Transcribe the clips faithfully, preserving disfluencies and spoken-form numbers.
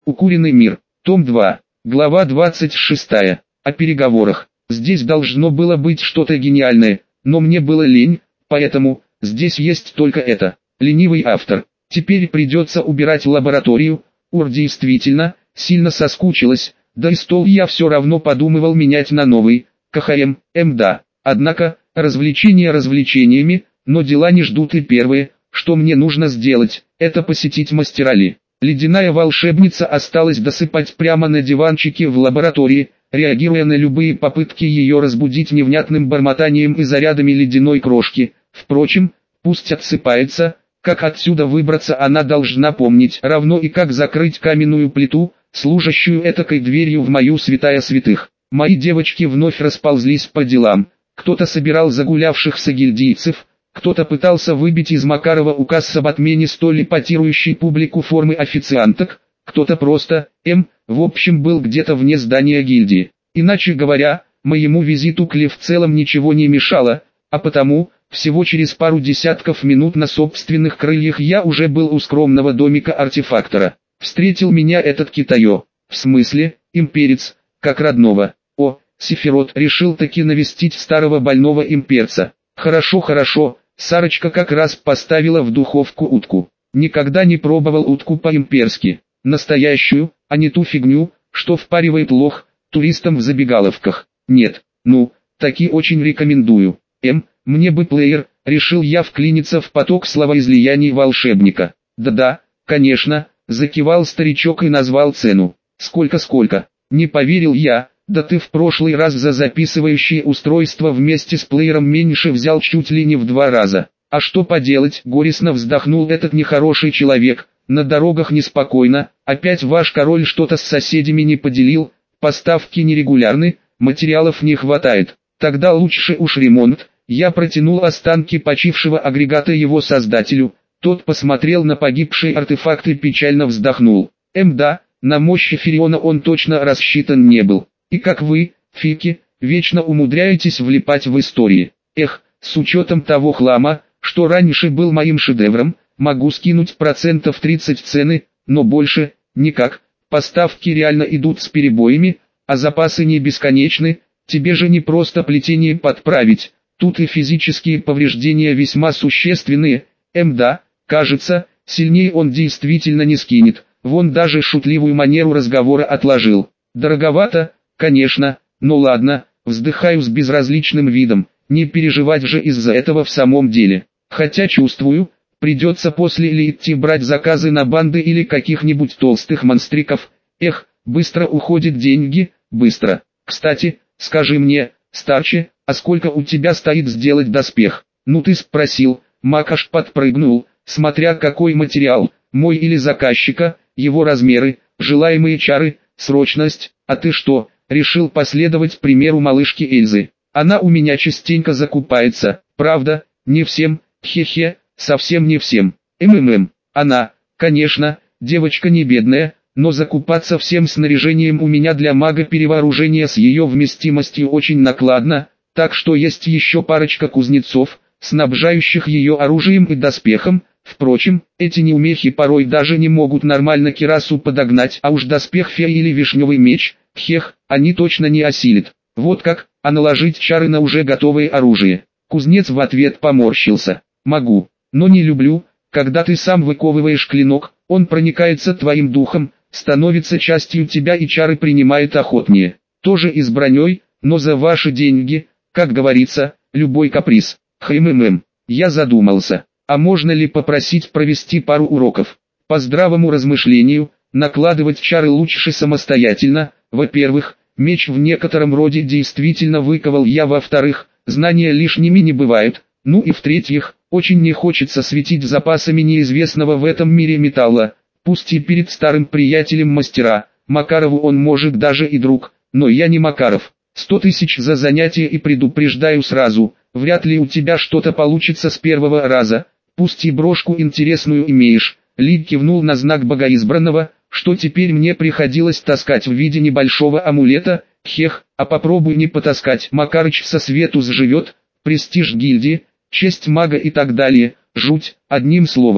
Укуренный мир. Том два. Глава двадцать шестая. О переговорах. Здесь должно было быть что-то гениальное, но мне было лень, поэтому здесь есть только это. Ленивый автор. Теперь придется убирать лабораторию. Ур действительно сильно соскучилась, да и стол я все равно подумывал менять на новый. КХМ, МДА. Однако, развлечения развлечениями, но дела не ждут, и первое, что мне нужно сделать, это посетить мастерали. Ледяная волшебница осталась досыпать прямо на диванчике в лаборатории, реагируя на любые попытки ее разбудить невнятным бормотанием и зарядами ледяной крошки. Впрочем, пусть отсыпается, как отсюда выбраться она должна помнить, равно и как закрыть каменную плиту, служащую этакой дверью в мою святая святых. Мои девочки вновь расползлись по делам. Кто-то собирал загулявшихся гильдийцев, кто-то пытался выбить из Макарова указ об отмене столь эпатирующей публику формы официанток, кто-то просто, м, в общем был где-то вне здания гильдии. Иначе говоря, моему визиту к Ле в целом ничего не мешало, а потому, всего через пару десятков минут на собственных крыльях я уже был у скромного домика артефактора. Встретил меня этот китаё, в смысле, имперец, как родного. О, Сефирот решил таки навестить старого больного имперца. Хорошо, хорошо. Сарочка как раз поставила в духовку утку. Никогда не пробовал утку по-имперски. Настоящую, а не ту фигню, что впаривает лох туристам в забегаловках. Нет, ну, таки очень рекомендую. М, мне бы плеер, решил я вклиниться в поток словоизлияний волшебника. Да-да, конечно, закивал старичок и назвал цену. Сколько-сколько? Не поверил я. Да ты в прошлый раз за записывающее устройство вместе с плеером меньше взял чуть ли не в два раза. А что поделать, горестно вздохнул этот нехороший человек. На дорогах неспокойно, опять ваш король что-то с соседями не поделил, поставки нерегулярны, материалов не хватает. Тогда лучше уж ремонт. Я протянул останки почившего агрегата его создателю. Тот посмотрел на погибший артефакт и печально вздохнул. Эм да, на мощь Эфириона он точно рассчитан не был. И как вы, фики, вечно умудряетесь влипать в истории. Эх, с учетом того хлама, что раньше был моим шедевром, могу скинуть процентов тридцать цены, но больше, никак. Поставки реально идут с перебоями, а запасы не бесконечны, тебе же не просто плетение подправить, тут и физические повреждения весьма существенные. Эм да, кажется, сильнее он действительно не скинет, вон даже шутливую манеру разговора отложил. Дороговато? Конечно, ну ладно, вздыхаю с безразличным видом, не переживать же из-за этого в самом деле. Хотя чувствую, придется после или идти брать заказы на банды или каких-нибудь толстых монстриков. Эх, быстро уходят деньги, быстро. Кстати, скажи мне, старче, а сколько у тебя стоит сделать доспех? Ну ты спросил, Мак аж подпрыгнул, смотря какой материал, мой или заказчика, его размеры, желаемые чары, срочность, а ты что? Решил последовать примеру малышки Эльзы. Она у меня частенько закупается, правда, не всем, хе-хе, совсем не всем. МММ, она, конечно, девочка не бедная, но закупаться всем снаряжением у меня для мага перевооружения с ее вместимостью очень накладно, так что есть еще парочка кузнецов, снабжающих ее оружием и доспехом. Впрочем, эти неумехи порой даже не могут нормально кирасу подогнать, а уж доспех феи или вишневый меч, хех, они точно не осилят. Вот как, а наложить чары на уже готовое оружие? Кузнец в ответ поморщился. Могу, но не люблю, когда ты сам выковываешь клинок, он проникается твоим духом, становится частью тебя и чары принимает охотнее. Тоже и с броней, но за ваши деньги, как говорится, любой каприз. Хммм, я задумался. А можно ли попросить провести пару уроков? По здравому размышлению, накладывать чары лучше самостоятельно. Во-первых, меч в некотором роде действительно выковал я, во-вторых, знания лишними не бывают. Ну и в-третьих, очень не хочется светить запасами неизвестного в этом мире металла. Пусть и перед старым приятелем мастера, Макарову он может даже и друг, но я не Макаров. Сто тысяч за занятие и предупреждаю сразу, вряд ли у тебя что-то получится с первого раза. Пусть и брошку интересную имеешь. Ли кивнул на знак богоизбранного, что теперь мне приходилось таскать в виде небольшого амулета. Хех, а попробуй не потаскать. Макарыч со свету сживет, престиж гильдии, честь мага и так далее. Жуть, одним словом.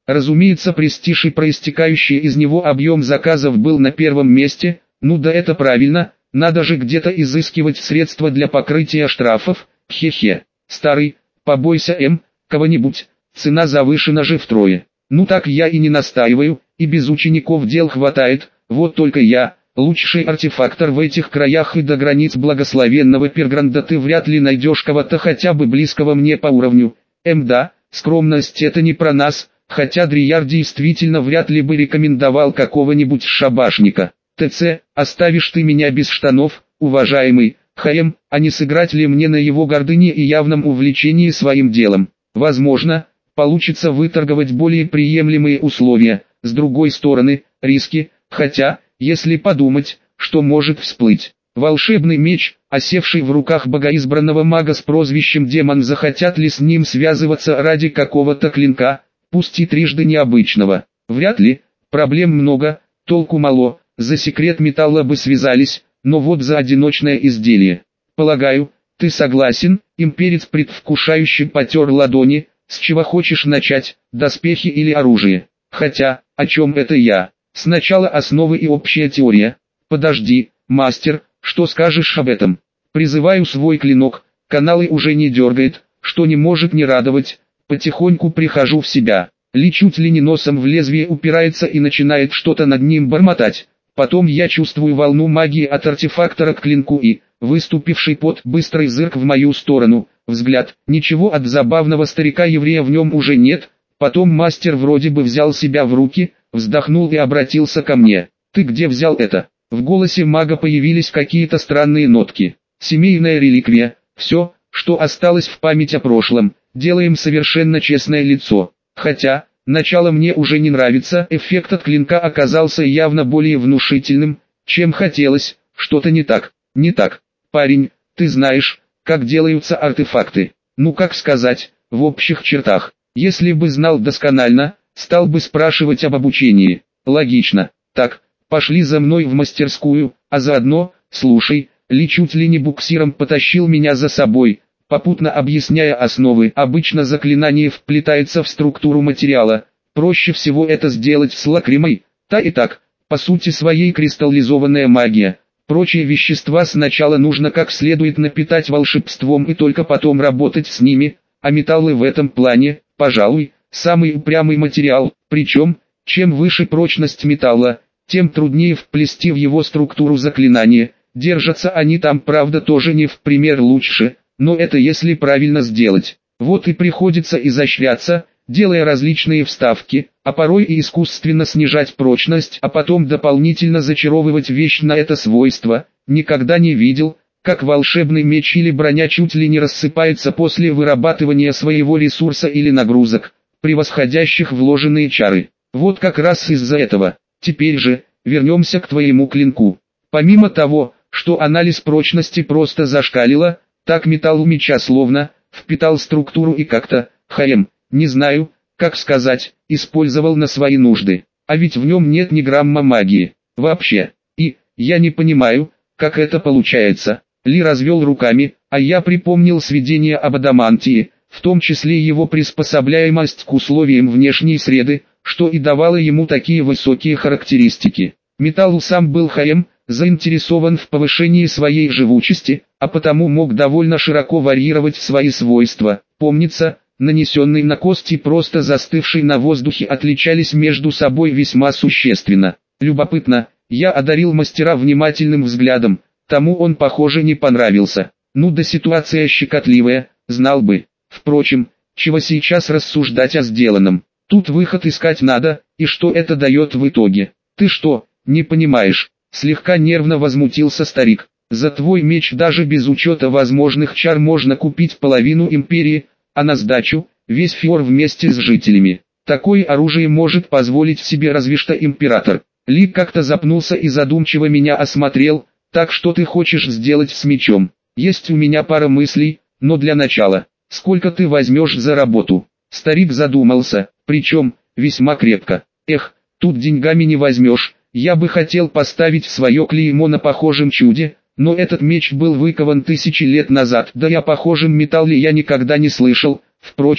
Разумеется, престиж и проистекающий из него объем заказов был на первом месте. Ну да, это правильно, надо же где-то изыскивать средства для покрытия штрафов. Хе-хе. Старый, побойся М, кого-нибудь, цена завышена же втрое. Ну так я и не настаиваю, и без учеников дел хватает, вот только я, лучший артефактор в этих краях, и до границ благословенного Пергранда ты вряд ли найдешь кого-то хотя бы близкого мне по уровню. М да, скромность это не про нас, хотя Дрияр действительно вряд ли бы рекомендовал какого-нибудь шабашника. ТЦ, оставишь ты меня без штанов, уважаемый, ХМ, а не сыграть ли мне на его гордыне и явном увлечении своим делом? Возможно, получится выторговать более приемлемые условия, с другой стороны, риски, хотя, если подумать, что может всплыть. Волшебный меч, осевший в руках богоизбранного мага с прозвищем Демон, захотят ли с ним связываться ради какого-то клинка, пусть и трижды необычного? Вряд ли, проблем много, толку мало, за секрет металла бы связались, но вот за одиночное изделие. Полагаю, ты согласен? Имперец предвкушающе потер ладони. С чего хочешь начать, доспехи или оружие? Хотя, о чем это я? Сначала основы и общая теория. Подожди, мастер, что скажешь об этом? Призываю свой клинок, каналы уже не дергает, что не может не радовать. Потихоньку прихожу в себя. Ли чуть ли не носом в лезвие упирается и начинает что-то над ним бормотать. Потом я чувствую волну магии от артефактора к клинку и, выступивший пот, быстрый зырк в мою сторону, взгляд, ничего от забавного старика-еврея в нем уже нет. Потом мастер вроде бы взял себя в руки, вздохнул и обратился ко мне. «Ты где взял это?» В голосе мага появились какие-то странные нотки. «Семейная реликвия, все, что осталось в память о прошлом, делаем совершенно честное лицо. Хотя, начало мне уже не нравится, эффект от клинка оказался явно более внушительным, чем хотелось, что-то не так, не так. Парень, ты знаешь, как делаются артефакты. Ну как сказать, в общих чертах. Если бы знал досконально, стал бы спрашивать об обучении. Логично. Так, пошли за мной в мастерскую, а заодно, слушай, Ли чуть ли не буксиром потащил меня за собой, попутно объясняя основы. Обычно заклинание вплетается в структуру материала. Проще всего это сделать с лакримой. Та и так, по сути своей кристаллизованная магия. Прочие вещества сначала нужно как следует напитать волшебством и только потом работать с ними, а металлы в этом плане, пожалуй, самый упрямый материал, причем, чем выше прочность металла, тем труднее вплести в его структуру заклинания. Держатся они там, правда, тоже не в пример лучше, но это если правильно сделать. Вот и приходится изощряться, делая различные вставки, а порой и искусственно снижать прочность, а потом дополнительно зачаровывать вещь на это свойство. Никогда не видел, как волшебный меч или броня чуть ли не рассыпается после вырабатывания своего ресурса или нагрузок, превосходящих вложенные чары. Вот как раз из-за этого. Теперь же, вернемся к твоему клинку. Помимо того, что анализ прочности просто зашкалило, так металл у меча словно впитал структуру и как-то, хм, не знаю, как сказать, использовал на свои нужды. А ведь в нем нет ни грамма магии, вообще. И, я не понимаю, как это получается. Ли развел руками, а я припомнил сведения об адамантии, в том числе его приспособляемость к условиям внешней среды, что и давало ему такие высокие характеристики. Металл сам был хм, заинтересован в повышении своей живучести, а потому мог довольно широко варьировать свои свойства. Помнится, нанесенный на кости и просто застывший на воздухе отличались между собой весьма существенно. Любопытно, я одарил мастера внимательным взглядом, тому он, похоже, не понравился. Ну да, ситуация щекотливая, знал бы. Впрочем, чего сейчас рассуждать о сделанном? Тут выход искать надо, и что это дает в итоге? Ты что, не понимаешь? Слегка нервно возмутился старик. За твой меч даже без учета возможных чар можно купить половину империи, а на сдачу весь Фиор вместе с жителями. Такое оружие может позволить себе разве что император. Ли как-то запнулся и задумчиво меня осмотрел. Так что ты хочешь сделать с мечом? Есть у меня пара мыслей, но для начала, сколько ты возьмешь за работу? Старик задумался, причем весьма крепко. Эх, тут деньгами не возьмешь. Я бы хотел поставить свое клеймо на похожем чуде, но этот меч был выкован тысячи лет назад, да и о похожем металле я никогда не слышал. Впрочем,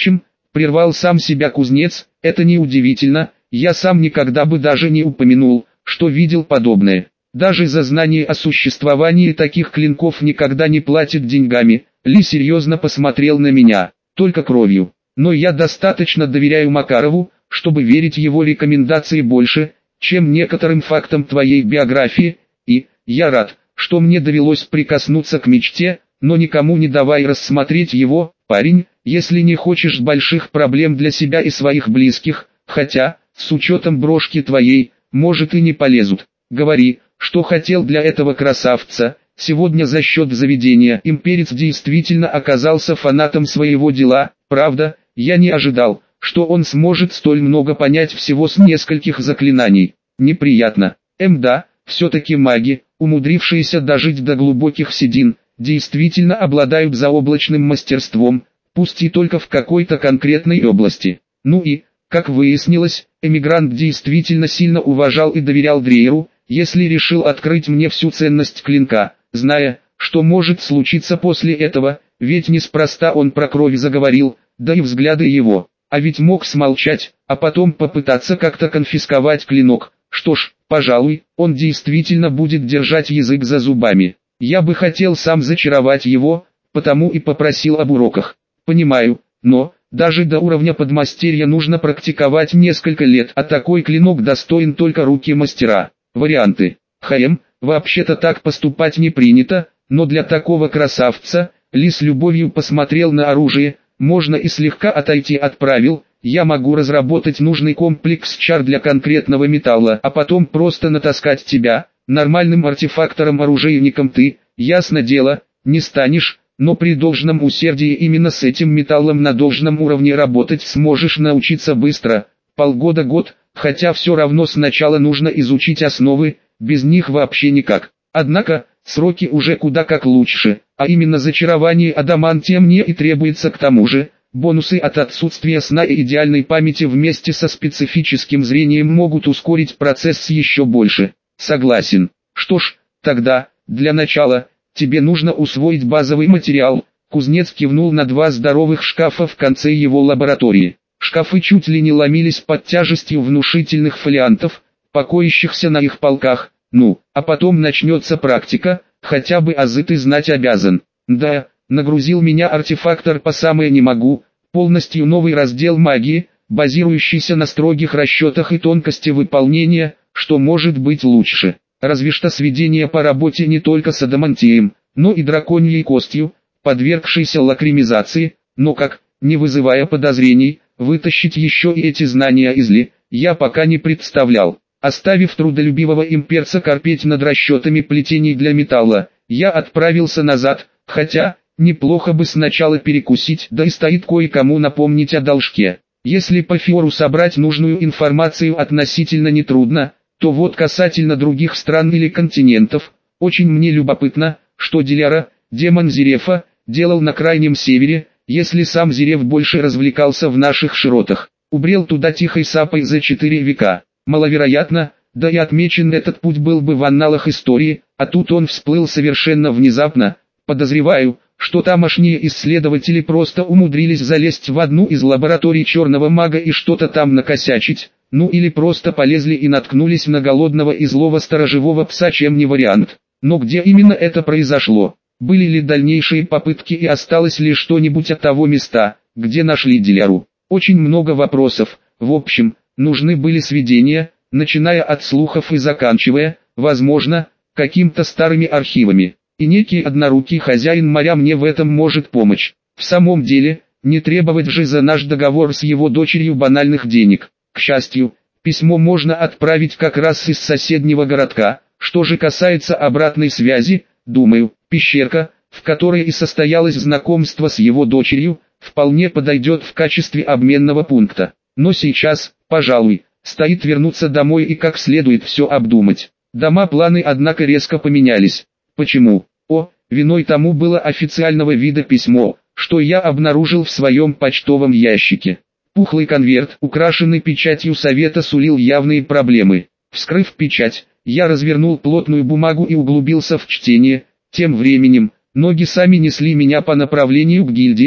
прервал сам себя кузнец, это неудивительно, я сам никогда бы даже не упомянул, что видел подобное. Даже за знание о существовании таких клинков никогда не платят деньгами. Ли серьезно посмотрел на меня, только кровью. Но я достаточно доверяю Макарову, чтобы верить его рекомендации больше, чем некоторым фактам твоей биографии, и я рад, что мне довелось прикоснуться к мечте, но никому не давай рассмотреть его, парень, если не хочешь больших проблем для себя и своих близких, хотя, с учетом брошки твоей, может и не полезут. Говори, что хотел для этого красавца. Сегодня за счет заведения имперец действительно оказался фанатом своего дела, правда, я не ожидал, что он сможет столь много понять всего с нескольких заклинаний. Неприятно. Эм да, все-таки маги, умудрившиеся дожить до глубоких седин, действительно обладают заоблачным мастерством, пусть и только в какой-то конкретной области. Ну и, как выяснилось, эмигрант действительно сильно уважал и доверял Дрейеру, если решил открыть мне всю ценность клинка, зная, что может случиться после этого, ведь неспроста он про кровь заговорил, да и взгляды его, а ведь мог смолчать, а потом попытаться как-то конфисковать клинок. Что ж, пожалуй, он действительно будет держать язык за зубами. Я бы хотел сам зачаровать его, потому и попросил об уроках. Понимаю, но, даже до уровня подмастерья нужно практиковать несколько лет, а такой клинок достоин только руки мастера. Варианты. Хм, вообще-то так поступать не принято, но для такого красавца, Ли с любовью посмотрел на оружие, можно и слегка отойти от правил. Я могу разработать нужный комплекс чар для конкретного металла, а потом просто натаскать тебя. Нормальным артефактором-оружейником ты, ясно дело, не станешь, но при должном усердии именно с этим металлом на должном уровне работать сможешь научиться быстро, полгода-год, хотя все равно сначала нужно изучить основы, без них вообще никак. Однако, сроки уже куда как лучше, а именно зачарование адамантием мне и требуется. К тому же, бонусы от отсутствия сна и идеальной памяти вместе со специфическим зрением могут ускорить процесс еще больше. Согласен. Что ж, тогда, для начала, тебе нужно усвоить базовый материал. Кузнец кивнул на два здоровых шкафа в конце его лаборатории. Шкафы чуть ли не ломились под тяжестью внушительных фолиантов, покоящихся на их полках. Ну, а потом начнется практика, хотя бы азы ты знать обязан. Да, нагрузил меня артефактор по самое не могу, полностью новый раздел магии, базирующийся на строгих расчетах и тонкости выполнения, что может быть лучше. Разве что сведение по работе не только с адамантием, но и драконьей костью, подвергшейся лакримизации, но как, не вызывая подозрений, вытащить еще и эти знания из Ли, я пока не представлял. Оставив трудолюбивого имперца корпеть над расчетами плетений для металла, я отправился назад, хотя, неплохо бы сначала перекусить, да и стоит кое-кому напомнить о должке. Если по Фиору собрать нужную информацию относительно нетрудно, то вот касательно других стран или континентов, очень мне любопытно, что Диляра, демон Зерефа, делал на крайнем севере, если сам Зереф больше развлекался в наших широтах. Убрел туда тихой сапой за четыре века. Маловероятно, да и отмечен этот путь был бы в анналах истории, а тут он всплыл совершенно внезапно. Подозреваю, что тамошние исследователи просто умудрились залезть в одну из лабораторий черного мага и что-то там накосячить, ну или просто полезли и наткнулись на голодного и злого сторожевого пса, чем не вариант. Но где именно это произошло? Были ли дальнейшие попытки и осталось ли что-нибудь от того места, где нашли Диляру? Очень много вопросов. В общем, нужны были сведения, начиная от слухов и заканчивая, возможно, каким-то старыми архивами. И некий однорукий хозяин моря мне в этом может помочь. В самом деле, не требовать же за наш договор с его дочерью банальных денег. К счастью, письмо можно отправить как раз из соседнего городка. Что же касается обратной связи, думаю, пещерка, в которой и состоялось знакомство с его дочерью, вполне подойдет в качестве обменного пункта. Но сейчас, пожалуй, стоит вернуться домой и как следует все обдумать. Дома планы однако резко поменялись. Почему? О, виной тому было официального вида письмо, что я обнаружил в своем почтовом ящике. Пухлый конверт, украшенный печатью совета, сулил явные проблемы. Вскрыв печать, я развернул плотную бумагу и углубился в чтение. Тем временем, ноги сами несли меня по направлению к гильдии.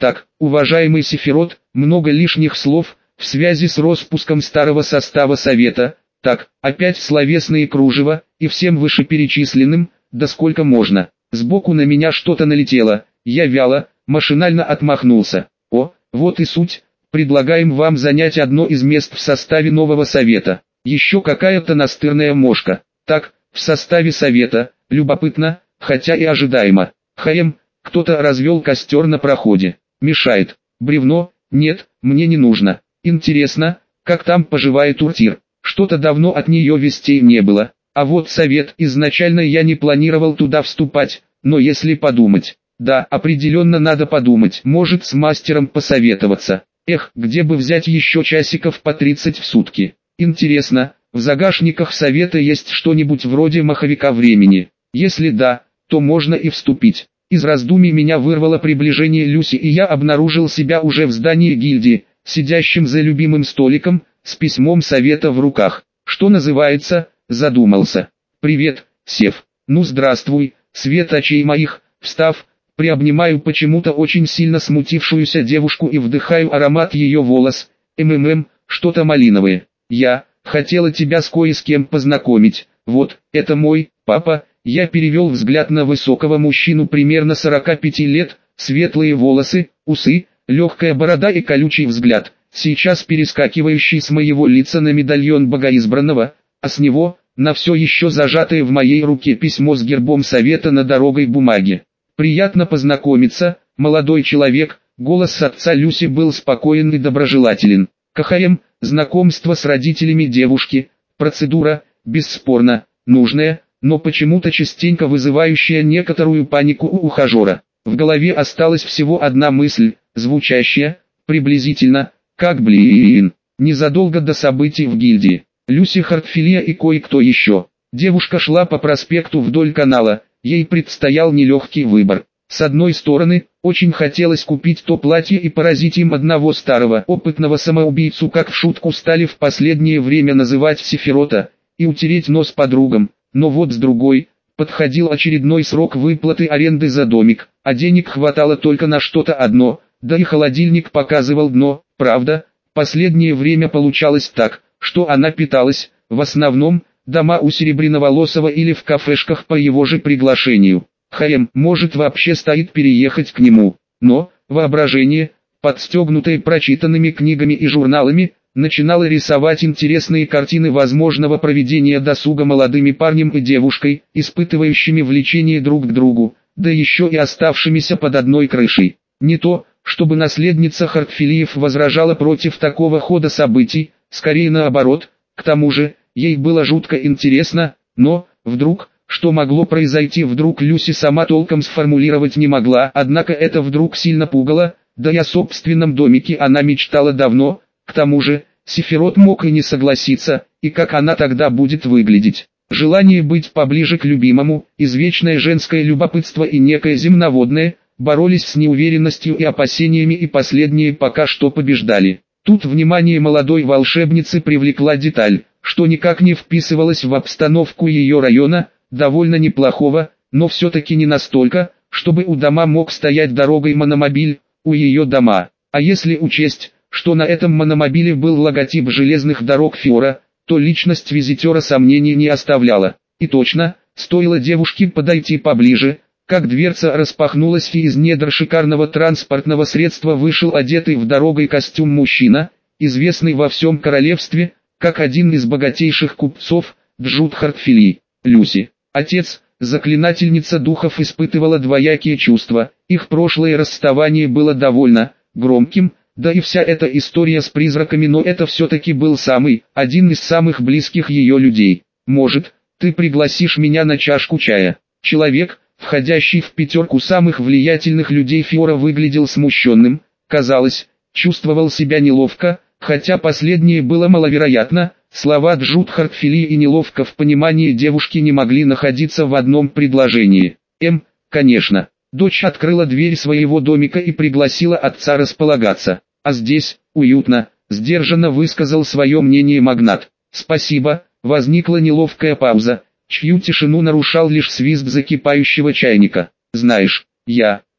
Так, уважаемый Сефирот, много лишних слов в связи с распуском старого состава совета. Так, опять словесные кружева, и всем вышеперечисленным, да сколько можно. Сбоку на меня что-то налетело, я вяло, машинально отмахнулся. О, вот и суть, предлагаем вам занять одно из мест в составе нового совета. Еще какая-то настырная мошка. Так, в составе совета, любопытно, хотя и ожидаемо. Хаем, кто-то развел костер на проходе. Мешает. Бревно? Нет, мне не нужно. Интересно, как там поживает Уртир? Что-то давно от нее вестей не было. А вот совет, изначально я не планировал туда вступать, но если подумать, да, определенно надо подумать, может с мастером посоветоваться. Эх, где бы взять еще часиков по тридцать в сутки. Интересно, в загашниках совета есть что-нибудь вроде маховика времени? Если да, то можно и вступить. Из раздумий меня вырвало приближение Люси, и я обнаружил себя уже в здании гильдии, сидящим за любимым столиком, с письмом совета в руках. Что называется, задумался. «Привет, Сев». «Ну здравствуй, свет очей моих». Встав, приобнимаю почему-то очень сильно смутившуюся девушку и вдыхаю аромат ее волос. МММ, что-то малиновое. «Я хотела тебя с кое с кем познакомить. Вот, это мой папа». Я перевел взгляд на высокого мужчину примерно сорока пяти лет, светлые волосы, усы, легкая борода и колючий взгляд, сейчас перескакивающий с моего лица на медальон богоизбранного, а с него, на все еще зажатое в моей руке письмо с гербом совета на дорогой бумаге. «Приятно познакомиться, молодой человек», голос отца Люси был спокоен и доброжелателен. «КХМ, знакомство с родителями девушки, процедура, бесспорно, нужная, но почему-то частенько вызывающая некоторую панику у ухажера. В голове осталась всего одна мысль, звучащая, приблизительно, как блин, незадолго до событий в гильдии. Люси Хартфилия и кое-кто еще. Девушка шла по проспекту вдоль канала, ей предстоял нелегкий выбор. С одной стороны, очень хотелось купить то платье и поразить им одного старого опытного самоубийцу, как в шутку стали в последнее время называть Сефирота, и утереть нос подругам. Но вот с другой, подходил очередной срок выплаты аренды за домик, а денег хватало только на что-то одно, да и холодильник показывал дно. Правда, последнее время получалось так, что она питалась, в основном, дома у Серебряноволосого или в кафешках по его же приглашению. Хаем, может, вообще стоит переехать к нему, но, воображение, подстегнутое прочитанными книгами и журналами, начинала рисовать интересные картины возможного проведения досуга молодыми парнем и девушкой, испытывающими влечение друг к другу, да еще и оставшимися под одной крышей. Не то, чтобы наследница Хартфилиев возражала против такого хода событий, скорее наоборот, к тому же, ей было жутко интересно, но, вдруг, что могло произойти вдруг Люси сама толком сформулировать не могла, однако это вдруг сильно пугало, да и о собственном домике она мечтала давно. К тому же, Сефирот мог и не согласиться, и как она тогда будет выглядеть. Желание быть поближе к любимому, извечное женское любопытство и некое земноводное, боролись с неуверенностью и опасениями, и последние пока что побеждали. Тут внимание молодой волшебницы привлекла деталь, что никак не вписывалась в обстановку ее района, довольно неплохого, но все-таки не настолько, чтобы у дома мог стоять дорогой мономобиль, у ее дома. А если учесть, что на этом мономобиле был логотип железных дорог Фиора, то личность визитера сомнений не оставляла. И точно, стоило девушке подойти поближе, как дверца распахнулась, и из недр шикарного транспортного средства вышел одетый в дорогой костюм мужчина, известный во всем королевстве, как один из богатейших купцов, Джуд Хартфилий. Люси, отец, заклинательница духов, испытывала двоякие чувства, их прошлое расставание было довольно громким, да и вся эта история с призраками, но это все-таки был самый, один из самых близких ее людей. «Может, ты пригласишь меня на чашку чая?» Человек, входящий в пятерку самых влиятельных людей Фиора, выглядел смущенным, казалось, чувствовал себя неловко, хотя последнее было маловероятно. Слова Джуд Хартфилии и неловко в понимании девушки не могли находиться в одном предложении. «Эм, конечно». Дочь открыла дверь своего домика и пригласила отца располагаться. «А здесь, уютно», — сдержанно высказал свое мнение магнат. «Спасибо». Возникла неловкая пауза, чью тишину нарушал лишь свист закипающего чайника. «Знаешь, я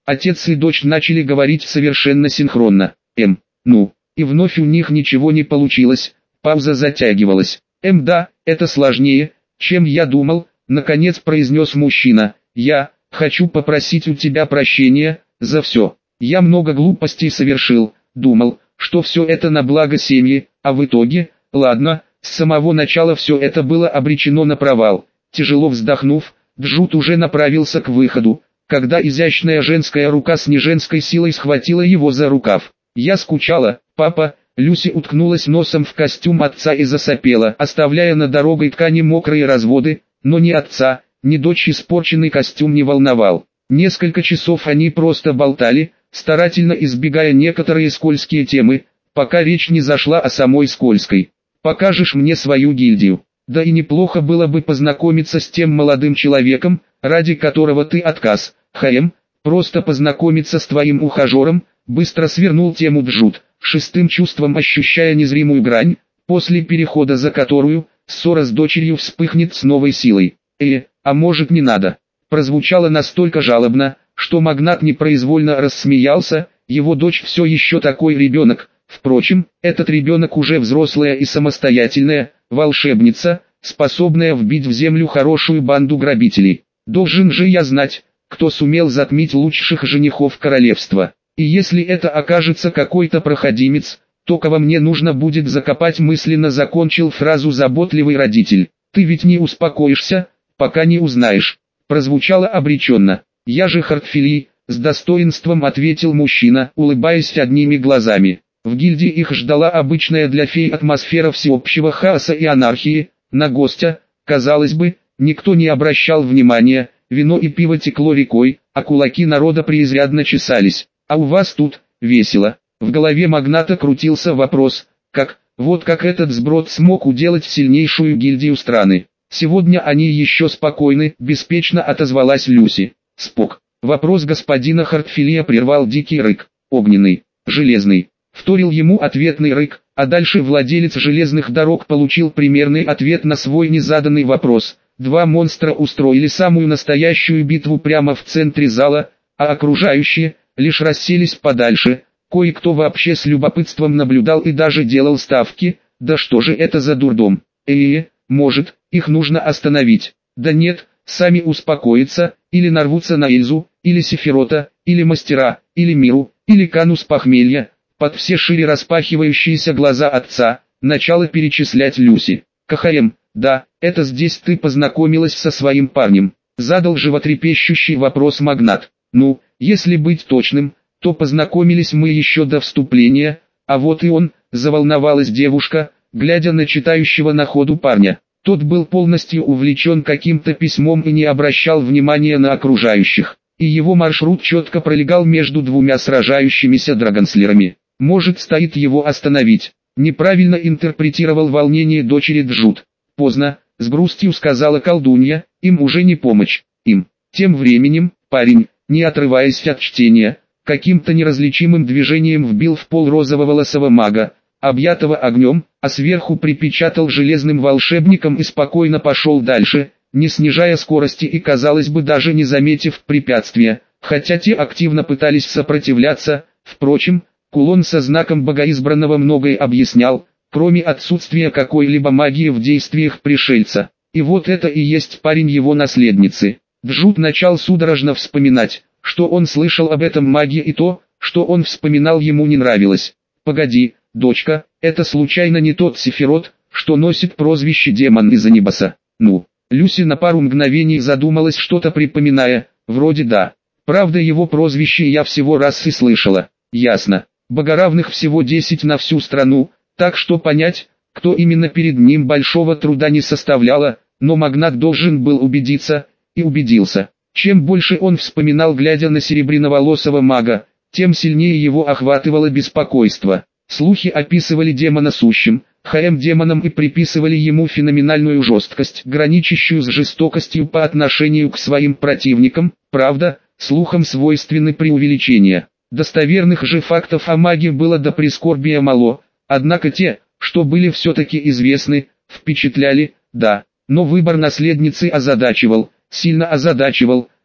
Отец и дочь начали говорить совершенно синхронно. М. Ну, и вновь у них ничего не получилось, пауза затягивалась. М. Да, это сложнее, чем я думал, наконец произнес мужчина. Я хочу попросить у тебя прощения за все. Я много глупостей совершил, думал, что все это на благо семьи, а в итоге, ладно, с самого начала все это было обречено на провал. Тяжело вздохнув, Джуд уже направился к выходу, когда изящная женская рука с неженской силой схватила его за рукав. «Я скучала, папа». Люси уткнулась носом в костюм отца и засопела, оставляя на дорогой ткани мокрые разводы, но ни отца, ни дочь испорченный костюм не волновал. Несколько часов они просто болтали, старательно избегая некоторые скользкие темы, пока речь не зашла о самой скользкой. «Покажешь мне свою гильдию? Да и неплохо было бы познакомиться с тем молодым человеком, ради которого ты отказ, Хэм, просто познакомиться с твоим ухажером», быстро свернул тему Джуд, шестым чувством ощущая незримую грань, после перехода за которую, ссора с дочерью вспыхнет с новой силой. «Э, а может не надо?» Прозвучало настолько жалобно, что магнат непроизвольно рассмеялся, его дочь все еще такой ребенок. Впрочем, этот ребенок уже взрослая и самостоятельная, волшебница, способная вбить в землю хорошую банду грабителей. Должен же я знать, кто сумел затмить лучших женихов королевства. И если это окажется какой-то проходимец, то кого мне нужно будет закопать, мысленно закончил фразу заботливый родитель. «Ты ведь не успокоишься, пока не узнаешь», прозвучало обреченно. «Я же Хартфилий», с достоинством ответил мужчина, улыбаясь одними глазами. В гильдии их ждала обычная для фей атмосфера всеобщего хаоса и анархии. На гостя, казалось бы, никто не обращал внимания, вино и пиво текло рекой, а кулаки народа преизрядно чесались. «А у вас тут весело?» В голове магната крутился вопрос, как, вот как этот сброд смог уделать сильнейшую гильдию страны. «Сегодня они еще спокойны», беспечно отозвалась Люси. «Спок». Вопрос господина Хартфилия прервал дикий рык. «Огненный, железный». Вторил ему ответный рык, а дальше владелец железных дорог получил примерный ответ на свой незаданный вопрос. Два монстра устроили самую настоящую битву прямо в центре зала, а окружающие лишь расселись подальше. Кое-кто вообще с любопытством наблюдал и даже делал ставки. Да что же это за дурдом? Э, может, их нужно остановить? Да нет, сами успокоятся, или нарвутся на Эльзу, или Сефирота, или Мастера, или Миру, или Канус похмелья. Под все шире распахивающиеся глаза отца, начала перечислять Люси. «КХМ, да, это здесь ты познакомилась со своим парнем», задал животрепещущий вопрос магнат. «Ну, если быть точным, то познакомились мы еще до вступления, а вот и он», заволновалась девушка, глядя на читающего на ходу парня. Тот был полностью увлечен каким-то письмом и не обращал внимания на окружающих, и его маршрут четко пролегал между двумя сражающимися драгонслерами. «Может, стоит его остановить?» Неправильно интерпретировал волнение дочери Джуд. «Поздно», с грустью сказала колдунья, «им уже не помочь, им». Тем временем, парень, не отрываясь от чтения, каким-то неразличимым движением вбил в пол розового лосого мага, объятого огнем, а сверху припечатал железным волшебником и спокойно пошел дальше, не снижая скорости и, казалось бы, даже не заметив препятствия, хотя те активно пытались сопротивляться. Впрочем, кулон со знаком богоизбранного многое объяснял, кроме отсутствия какой-либо магии в действиях пришельца. И вот это и есть парень его наследницы. Джуд начал судорожно вспоминать, что он слышал об этом маге, и то, что он вспоминал, ему не нравилось. «Погоди, дочка, это случайно не тот Сефирот, что носит прозвище Демон из Анибаса?» «Ну». Люси на пару мгновений задумалась, что-то припоминая, вроде да. Правда, его прозвище я всего раз и слышала. Ясно. Богоравных всего десять на всю страну, так что понять, кто именно перед ним, большого труда не составляло, но магнат должен был убедиться, и убедился. Чем больше он вспоминал, глядя на серебряноволосого мага, тем сильнее его охватывало беспокойство. Слухи описывали демона сущим, ХМ-демоном, и приписывали ему феноменальную жесткость, граничащую с жестокостью по отношению к своим противникам. Правда, слухам свойственны преувеличения. Достоверных же фактов о маге было до прискорбия мало, однако те, что были все-таки известны, впечатляли, да. Но выбор наследницы озадачивал, сильно озадачивал.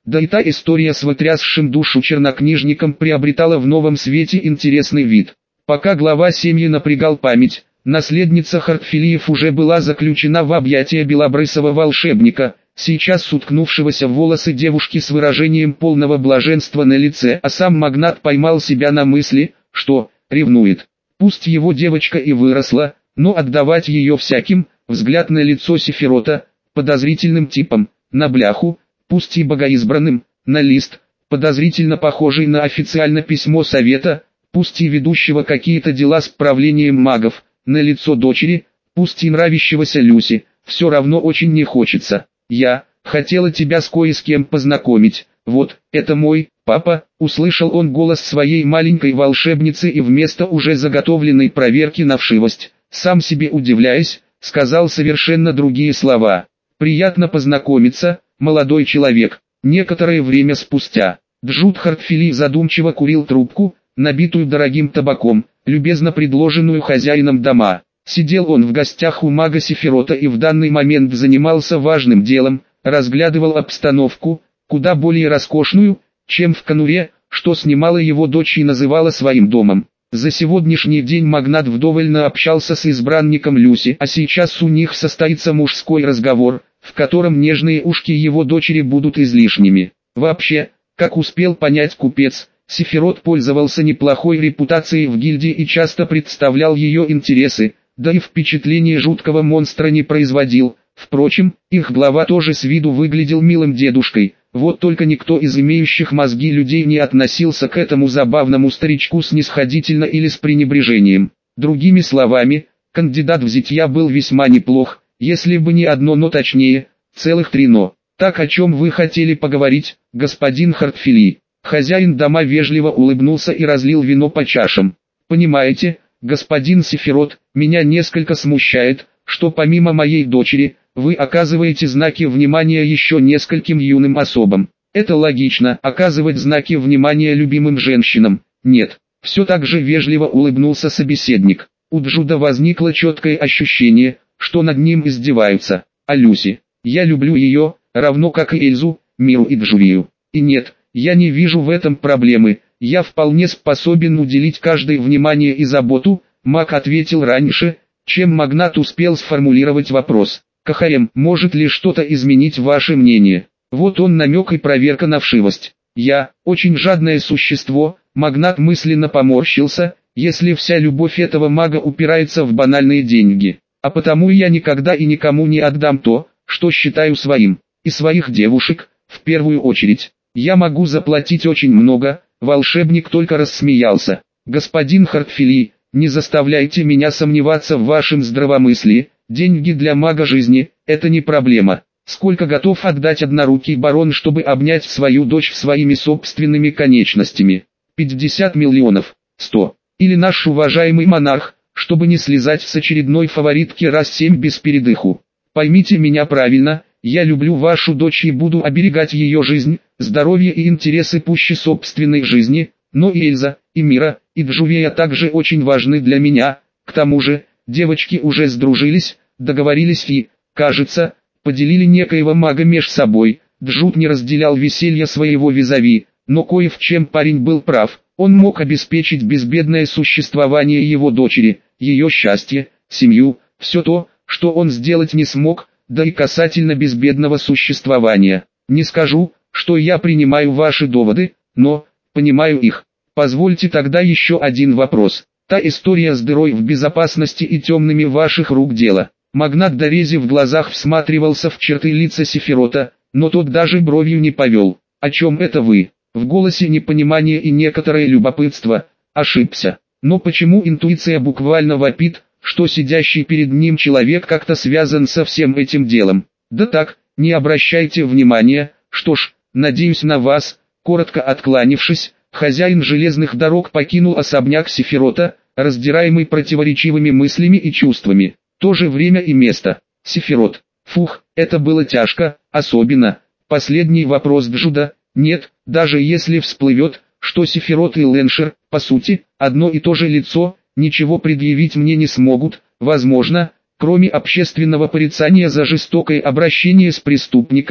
Да и та история с вытрясшим душу чернокнижником приобретала в новом свете интересный вид. Пока глава семьи напрягал память, наследница Хартфилиев уже была заключена в объятия белобрысого волшебника, сейчас уткнувшегося в волосы девушки с выражением полного блаженства на лице, а сам магнат поймал себя на мысли, что ревнует. Пусть его девочка и выросла, но отдавать ее всяким, взгляд на лицо Сефирота, подозрительным типом, на бляху, пусть и богоизбранным, на лист, подозрительно похожий на официальное письмо совета, пусть и ведущего какие-то дела с правлением магов, на лицо дочери, пусть и нравящегося Люси, все равно очень не хочется. Я хотела тебя с кое с кем познакомить, вот, это мой папа, услышал он голос своей маленькой волшебницы и вместо уже заготовленной проверки на вшивость, сам себе удивляясь, сказал совершенно другие слова. Приятно познакомиться, молодой человек. Некоторое время спустя, Джуд Хартфили задумчиво курил трубку, набитую дорогим табаком, любезно предложенную хозяином дома. Сидел он в гостях у мага Сефирота и в данный момент занимался важным делом, разглядывал обстановку, куда более роскошную, чем в конуре, что снимала его дочь и называла своим домом. За сегодняшний день магнат вдоволь наобщался с избранником Люси, а сейчас у них состоится мужской разговор, в котором нежные ушки его дочери будут излишними. Вообще, как успел понять купец, Сефирот пользовался неплохой репутацией в гильдии и часто представлял ее интересы, да и впечатление жуткого монстра не производил. Впрочем, их глава тоже с виду выглядел милым дедушкой, вот только никто из имеющих мозги людей не относился к этому забавному старичку снисходительно или с пренебрежением. Другими словами, кандидат в зятья был весьма неплох, если бы не одно «но», точнее, целых три «но». «Так, о чем вы хотели поговорить, господин Хартфили?» Хозяин дома вежливо улыбнулся и разлил вино по чашам. «Понимаете, господин Сефирот, меня несколько смущает, что помимо моей дочери, вы оказываете знаки внимания еще нескольким юным особам. Это логично, оказывать знаки внимания любимым женщинам. Нет». Все так же вежливо улыбнулся собеседник. У Джуда возникло четкое ощущение, что над ним издеваются. А Люси? Я люблю ее, равно как и Эльзу, Миру и Джулию. И нет, я не вижу в этом проблемы, я вполне способен уделить каждой внимание и заботу, маг ответил раньше, чем магнат успел сформулировать вопрос. КХМ, может ли что-то изменить ваше мнение? Вот он намек и проверка на вшивость. Я, очень жадное существо, магнат мысленно поморщился, если вся любовь этого мага упирается в банальные деньги. А потому я никогда и никому не отдам то, что считаю своим, и своих девушек, в первую очередь. Я могу заплатить очень много, волшебник только рассмеялся. Господин Хартфили, не заставляйте меня сомневаться в вашем здравомыслии, деньги для мага жизни – это не проблема. Сколько готов отдать однорукий барон, чтобы обнять свою дочь своими собственными конечностями? пятьдесят миллионов, сто. Или наш уважаемый монарх, чтобы не слезать с очередной фаворитки раз семь без передыху. Поймите меня правильно, я люблю вашу дочь и буду оберегать ее жизнь, здоровье и интересы пуще собственной жизни, но и Эльза, и Мира, и Джувея также очень важны для меня. К тому же, девочки уже сдружились, договорились и, кажется, поделили некоего мага меж собой. Джуд не разделял веселья своего визави, но кое в чем парень был прав. Он мог обеспечить безбедное существование его дочери, ее счастье, семью, все то, что он сделать не смог, да и касательно безбедного существования. Не скажу, что я принимаю ваши доводы, но понимаю их. Позвольте тогда еще один вопрос. Та история с дырой в безопасности и темными ваших рук дело. Магнат дорези в глазах всматривался в черты лица Сефирота, но тот даже бровью не повел. О чем это вы? В голосе непонимание и некоторое любопытство. Ошибся. Но почему интуиция буквально вопит, что сидящий перед ним человек как-то связан со всем этим делом? Да так, не обращайте внимания. Что ж, надеюсь на вас. Коротко откланившись, хозяин железных дорог покинул особняк Сефирота, раздираемый противоречивыми мыслями и чувствами. То же время и место. Сефирот. Фух, это было тяжко, особенно. Последний вопрос Джуда. Нет, даже если всплывет, что Сефирот и Леншер, по сути, одно и то же лицо, ничего предъявить мне не смогут, возможно, кроме общественного порицания за жестокое обращение с преступниками,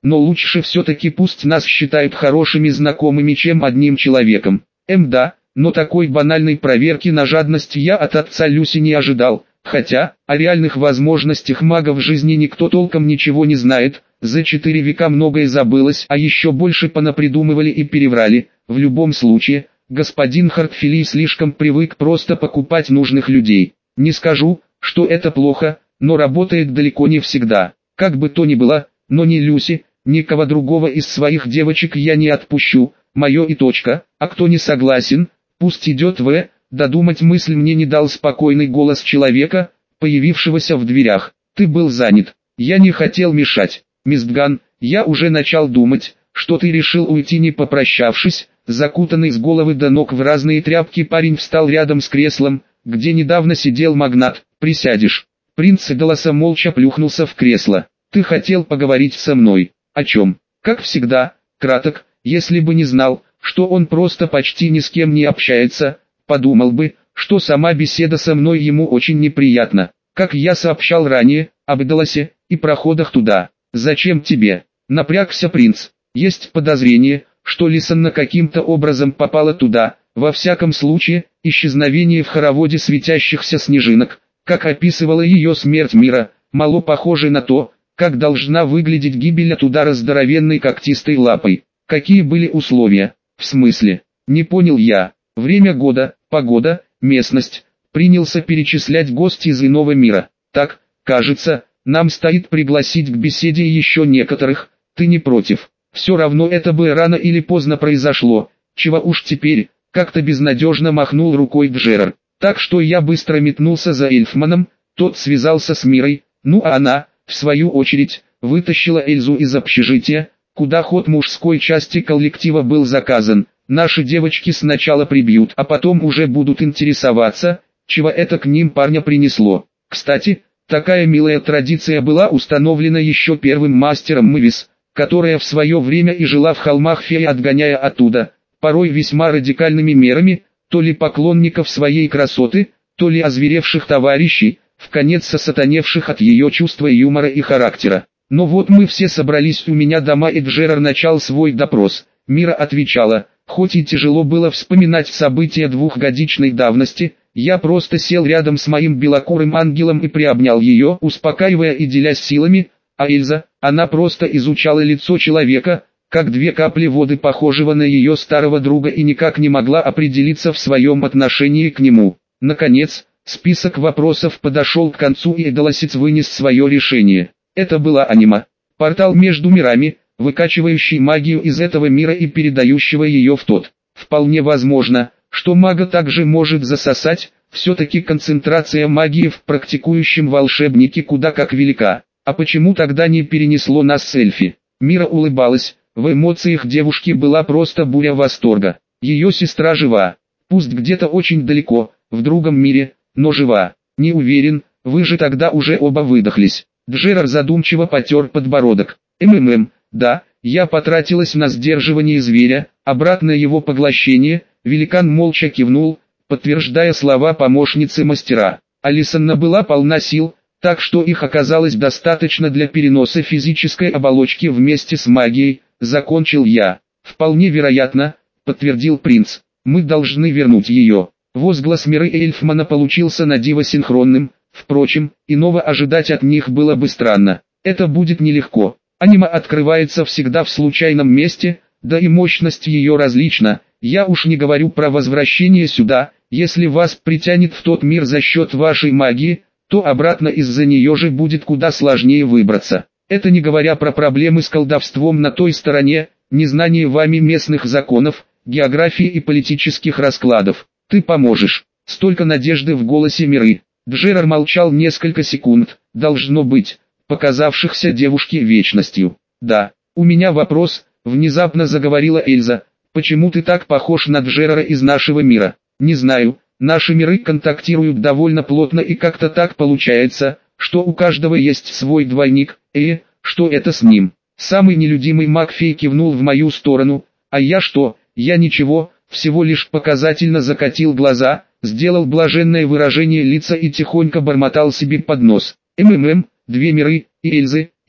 но лучше все-таки пусть нас считают хорошими знакомыми, чем одним человеком. Эм да, но такой банальной проверки на жадность я от отца Люси не ожидал, хотя, о реальных возможностях мага в жизни никто толком ничего не знает, за четыре века многое забылось, а еще больше понапридумывали и переврали. В любом случае, господин Хартфилий слишком привык просто покупать нужных людей. Не скажу, что это плохо, но работает далеко не всегда. Как бы то ни было, но ни Люси, никого другого из своих девочек я не отпущу, мое и точка. А кто не согласен, пусть идет в... Додумать мысль мне не дал спокойный голос человека, появившегося в дверях. Ты был занят. Я не хотел мешать. Мистган, я уже начал думать, что ты решил уйти не попрощавшись. Закутанный с головы до ног в разные тряпки парень встал рядом с креслом, где недавно сидел магнат. Присядешь. Принц Эдаласа молча плюхнулся в кресло. Ты хотел поговорить со мной. О чем? Как всегда, краток. Если бы не знал, что он просто почти ни с кем не общается, подумал бы, что сама беседа со мной ему очень неприятна. Как я сообщал ранее, об Эдаласе и проходах туда. Зачем тебе? Напрягся принц. Есть подозрение, что Лисанна каким-то образом попала туда. Во всяком случае, исчезновение в хороводе светящихся снежинок, как описывала ее смерть мира, мало похоже на то, как должна выглядеть гибель от удара здоровенной когтистой лапой. Какие были условия? В смысле? Не понял я. Время года, погода, местность. Принялся перечислять гости из иного мира. Так, кажется, нам стоит пригласить к беседе еще некоторых. Ты не против? Все равно это бы рано или поздно произошло. Чего уж теперь, как-то безнадежно махнул рукой Джерар. Так что я быстро метнулся за Эльфманом, тот связался с Мирой, ну а она, в свою очередь, вытащила Эльзу из общежития, куда ход мужской части коллектива был заказан. Наши девочки сначала прибьют, а потом уже будут интересоваться, чего это к ним парня принесло. Кстати, такая милая традиция была установлена еще первым мастером Мэвис, которая в свое время и жила в холмах феи, отгоняя оттуда, порой весьма радикальными мерами, то ли поклонников своей красоты, то ли озверевших товарищей, вконец сосатаневших от ее чувства юмора и характера. Но вот мы все собрались у меня дома, и Джерар начал свой допрос. Мира отвечала, хоть и тяжело было вспоминать события двухгодичной давности, я просто сел рядом с моим белокурым ангелом и приобнял ее, успокаивая и делясь силами, а Эльза, она просто изучала лицо человека, как две капли воды, похожего на ее старого друга, и никак не могла определиться в своем отношении к нему. Наконец, список вопросов подошел к концу, и Эдаласец вынес свое решение. Это была анима. Портал между мирами, выкачивающий магию из этого мира и передающего ее в тот. Вполне возможно, что мага также может засосать, все-таки концентрация магии в практикующем волшебнике куда как велика. А почему тогда не перенесло нас с Эльфи? Мира улыбалась, в эмоциях девушки была просто буря восторга. Ее сестра жива, пусть где-то очень далеко, в другом мире, но жива. Не уверен, вы же тогда уже оба выдохлись. Джерар задумчиво потер подбородок. МММ, да, я потратилась на сдерживание зверя, обратное его поглощение. Великан молча кивнул, подтверждая слова помощницы мастера. Алисанна была полна сил, так что их оказалось достаточно для переноса физической оболочки вместе с магией. Закончил я. Вполне вероятно, подтвердил принц. Мы должны вернуть ее. Возглас Миры и Эльфмана получился на диво синхронным. Впрочем, иного ожидать от них было бы странно. Это будет нелегко. Анима открывается всегда в случайном месте, да и мощность ее различна. Я уж не говорю про возвращение сюда. Если вас притянет в тот мир за счет вашей магии, то обратно из-за нее же будет куда сложнее выбраться. Это не говоря про проблемы с колдовством на той стороне, незнание вами местных законов, географии и политических раскладов. Ты поможешь. Столько надежды в голосе Миры. Джерар молчал несколько секунд, должно быть, показавшихся девушке вечностью. «Да, у меня вопрос», — внезапно заговорила Эльза. «Почему ты так похож на Джерара из нашего мира?» «Не знаю, наши миры контактируют довольно плотно, и как-то так получается, что у каждого есть свой двойник. Э, что это с ним?» Самый нелюдимый маг-фей кивнул в мою сторону. «А я что? Я ничего, всего лишь показательно закатил глаза, сделал блаженное выражение лица и тихонько бормотал себе под нос. МММ, две миры, и Эльзы, и...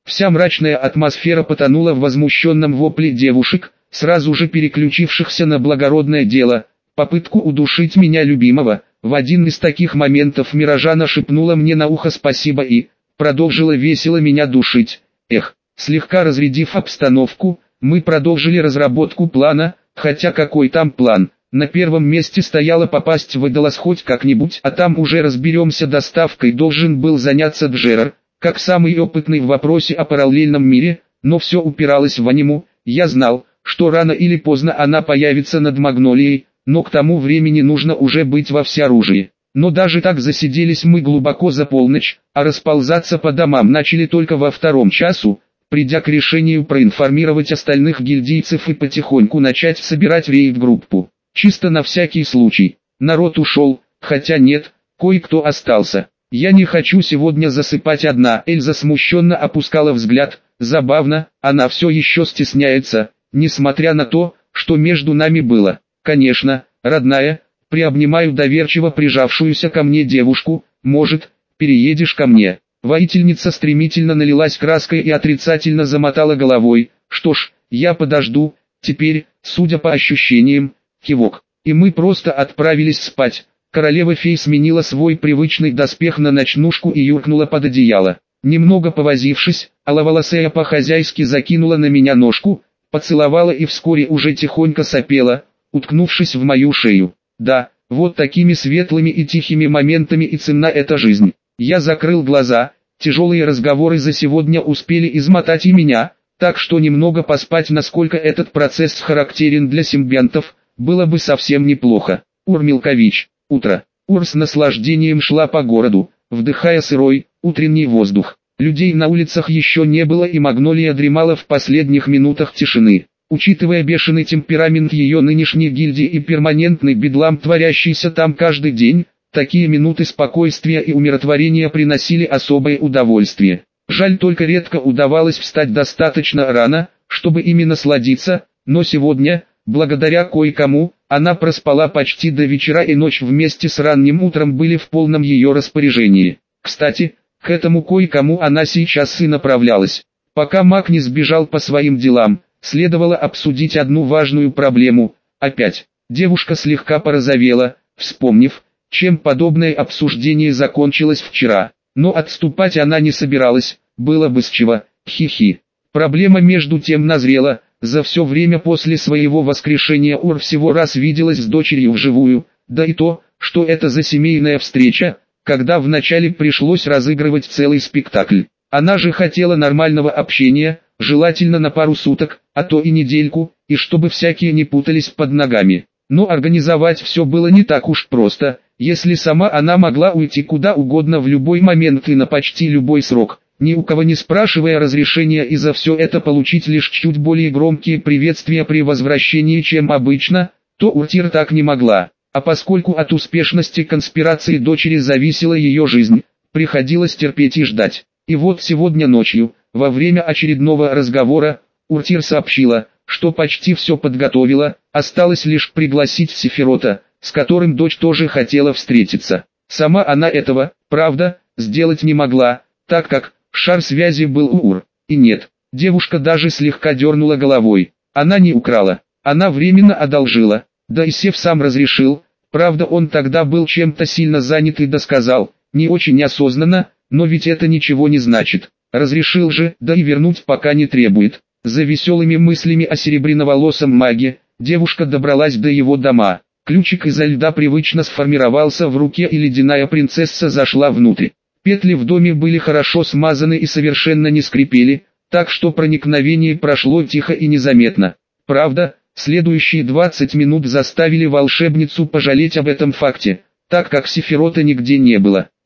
Вся мрачная атмосфера потонула в возмущенном вопле девушек, сразу же переключившихся на благородное дело, попытку удушить меня любимого. В один из таких моментов Миражана шепнула мне на ухо спасибо и продолжила весело меня душить. Эх, слегка разрядив обстановку, мы продолжили разработку плана, хотя какой там план. На первом месте стояло попасть в Эдалас хоть как-нибудь, а там уже разберемся. Доставкой должен был заняться Джерар, как самый опытный в вопросе о параллельном мире, но все упиралось в аниму. Я знал, что рано или поздно она появится над Магнолией, но к тому времени нужно уже быть во всеоружии. Но даже так засиделись мы глубоко за полночь, а расползаться по домам начали только во втором часу, придя к решению проинформировать остальных гильдийцев и потихоньку начать собирать рейд-группу. Чисто на всякий случай. Народ ушел, хотя нет, кое-кто остался. Я не хочу сегодня засыпать одна. Эльза смущенно опускала взгляд. Забавно, она все еще стесняется, несмотря на то, что между нами было. Конечно, родная, приобнимаю доверчиво прижавшуюся ко мне девушку, может, переедешь ко мне. Воительница стремительно налилась краской и отрицательно замотала головой. Что ж, я подожду. Теперь, судя по ощущениям, кивок. И мы просто отправились спать. Королева-фей сменила свой привычный доспех на ночнушку и юркнула под одеяло. Немного повозившись, аловолосая по-хозяйски закинула на меня ножку, поцеловала и вскоре уже тихонько сопела, уткнувшись в мою шею. Да, вот такими светлыми и тихими моментами и ценна эта жизнь. Я закрыл глаза, тяжелые разговоры за сегодня успели измотать и меня, так что немного поспать, насколько этот процесс характерен для симбионтов, было бы совсем неплохо. Ур Милкович, утро. Ур с наслаждением шла по городу, вдыхая сырой, утренний воздух. Людей на улицах еще не было, и Магнолия дремала в последних минутах тишины. Учитывая бешеный темперамент ее нынешней гильдии и перманентный бедлам, творящийся там каждый день, такие минуты спокойствия и умиротворения приносили особое удовольствие. Жаль, только редко удавалось встать достаточно рано, чтобы ими насладиться, но сегодня, благодаря кое-кому, она проспала почти до вечера, и ночь вместе с ранним утром были в полном ее распоряжении. Кстати, к этому кое-кому она сейчас и направлялась. Пока маг не сбежал по своим делам, следовало обсудить одну важную проблему. Опять, девушка слегка порозовела, вспомнив, чем подобное обсуждение закончилось вчера. Но отступать она не собиралась, было бы с чего, хи-хи. Проблема между тем назрела. За все время после своего воскрешения Ур всего раз виделась с дочерью вживую, да и то, что это за семейная встреча, когда вначале пришлось разыгрывать целый спектакль. Она же хотела нормального общения, желательно на пару суток, а то и недельку, и чтобы всякие не путались под ногами. Но организовать все было не так уж просто, если сама она могла уйти куда угодно в любой момент и на почти любой срок, ни у кого не спрашивая разрешения, и за все это получить лишь чуть более громкие приветствия при возвращении, чем обычно, то Уртир так не могла. А поскольку от успешности конспирации дочери зависела ее жизнь, приходилось терпеть и ждать. И вот сегодня ночью, во время очередного разговора, Уртир сообщила, что почти все подготовила, осталось лишь пригласить Сефирота, с которым дочь тоже хотела встретиться. Сама она этого, правда, сделать не могла, так как шар связи был у Ур. И нет, девушка даже слегка дернула головой. Она не украла, она временно одолжила, да и Сеф сам разрешил. Правда, он тогда был чем-то сильно занят и досказал, не очень осознанно, но ведь это ничего не значит. Разрешил же, да и вернуть пока не требует. За веселыми мыслями о серебряноволосом маге, девушка добралась до его дома. Ключик изо льда привычно сформировался в руке, и ледяная принцесса зашла внутрь. Петли в доме были хорошо смазаны и совершенно не скрипели, так что проникновение прошло тихо и незаметно. Правда, следующие двадцать минут заставили волшебницу пожалеть об этом факте, так как Сефирота нигде не было.